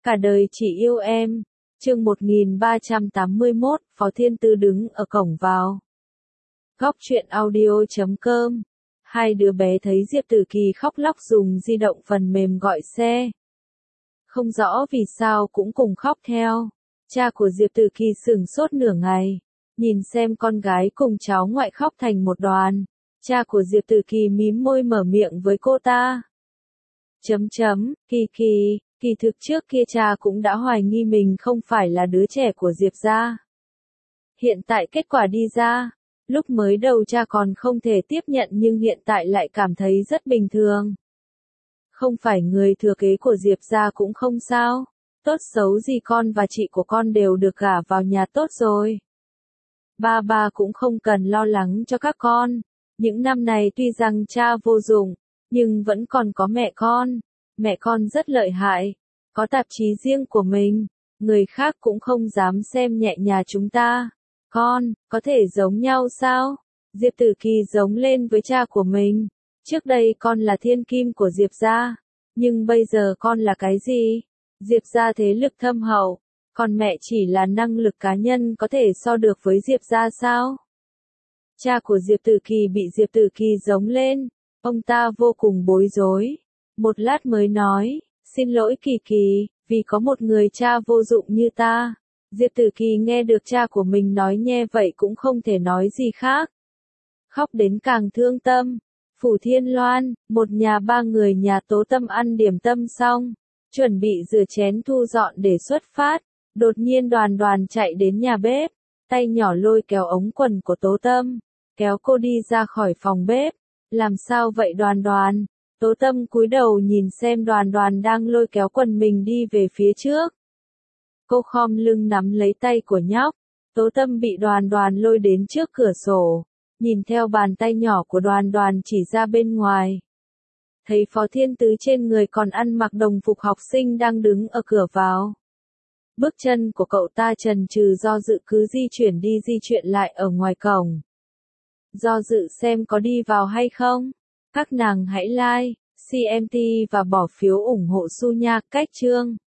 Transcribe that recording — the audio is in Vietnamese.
Cả đời chỉ yêu em. Chương 1381, Phó Thiên Tư đứng ở cổng vào. Góc truyện audio.com. Hai đứa bé thấy Diệp Tử Kỳ khóc lóc dùng di động phần mềm gọi xe. Không rõ vì sao cũng cùng khóc theo. Cha của Diệp Tử Kỳ sửng sốt nửa ngày, nhìn xem con gái cùng cháu ngoại khóc thành một đoàn. Cha của Diệp Tử Kỳ mím môi mở miệng với cô ta. Kỳ thực trước kia cha cũng đã hoài nghi mình không phải là đứa trẻ của Diệp gia. Hiện tại kết quả đi ra, lúc mới đầu cha còn không thể tiếp nhận nhưng hiện tại lại cảm thấy rất bình thường. Không phải người thừa kế của Diệp gia cũng không sao, tốt xấu gì con và chị của con đều được gả vào nhà tốt rồi. Ba cũng không cần lo lắng cho các con, những năm này tuy rằng cha vô dụng, nhưng vẫn còn có mẹ con rất lợi hại, có tạp chí riêng của mình, người khác cũng không dám xem nhẹ nhà chúng ta. Con, có thể giống nhau sao? Diệp Tử Kỳ giống lên với cha của mình. Trước đây con là thiên kim của Diệp gia, nhưng bây giờ con là cái gì? Diệp gia thế lực thâm hậu, còn mẹ chỉ là năng lực cá nhân có thể so được với Diệp gia sao? Cha của Diệp Tử Kỳ bị Diệp Tử Kỳ giống lên, ông ta vô cùng bối rối. Một lát mới nói, xin lỗi Kỳ, vì có một người cha vô dụng như ta. Diệp Tử Kỳ nghe được cha của mình nói nghe vậy cũng không thể nói gì khác. Khóc đến càng thương tâm. Phủ Thiên Loan, một nhà ba người nhà Tố Tâm ăn điểm tâm xong, chuẩn bị rửa chén thu dọn để xuất phát. Đột nhiên Đoàn chạy đến nhà bếp, tay nhỏ lôi kéo ống quần của Tố Tâm, kéo cô đi ra khỏi phòng bếp. Làm sao vậy Đoàn? Tố Tâm cúi đầu nhìn xem Đoàn đang lôi kéo quần mình đi về phía trước. Cô khom lưng nắm lấy tay của nhóc. Tố Tâm bị Đoàn lôi đến trước cửa sổ, nhìn theo bàn tay nhỏ của Đoàn chỉ ra bên ngoài. Thấy Phó Thiên Tứ trên người còn ăn mặc đồng phục học sinh đang đứng ở cửa vào. Bước chân của cậu ta chần chừ do dự cứ di chuyển lại ở ngoài cổng. Do dự xem có đi vào hay không. Các nàng hãy like, CMT và bỏ phiếu ủng hộ Su nha. Cách chương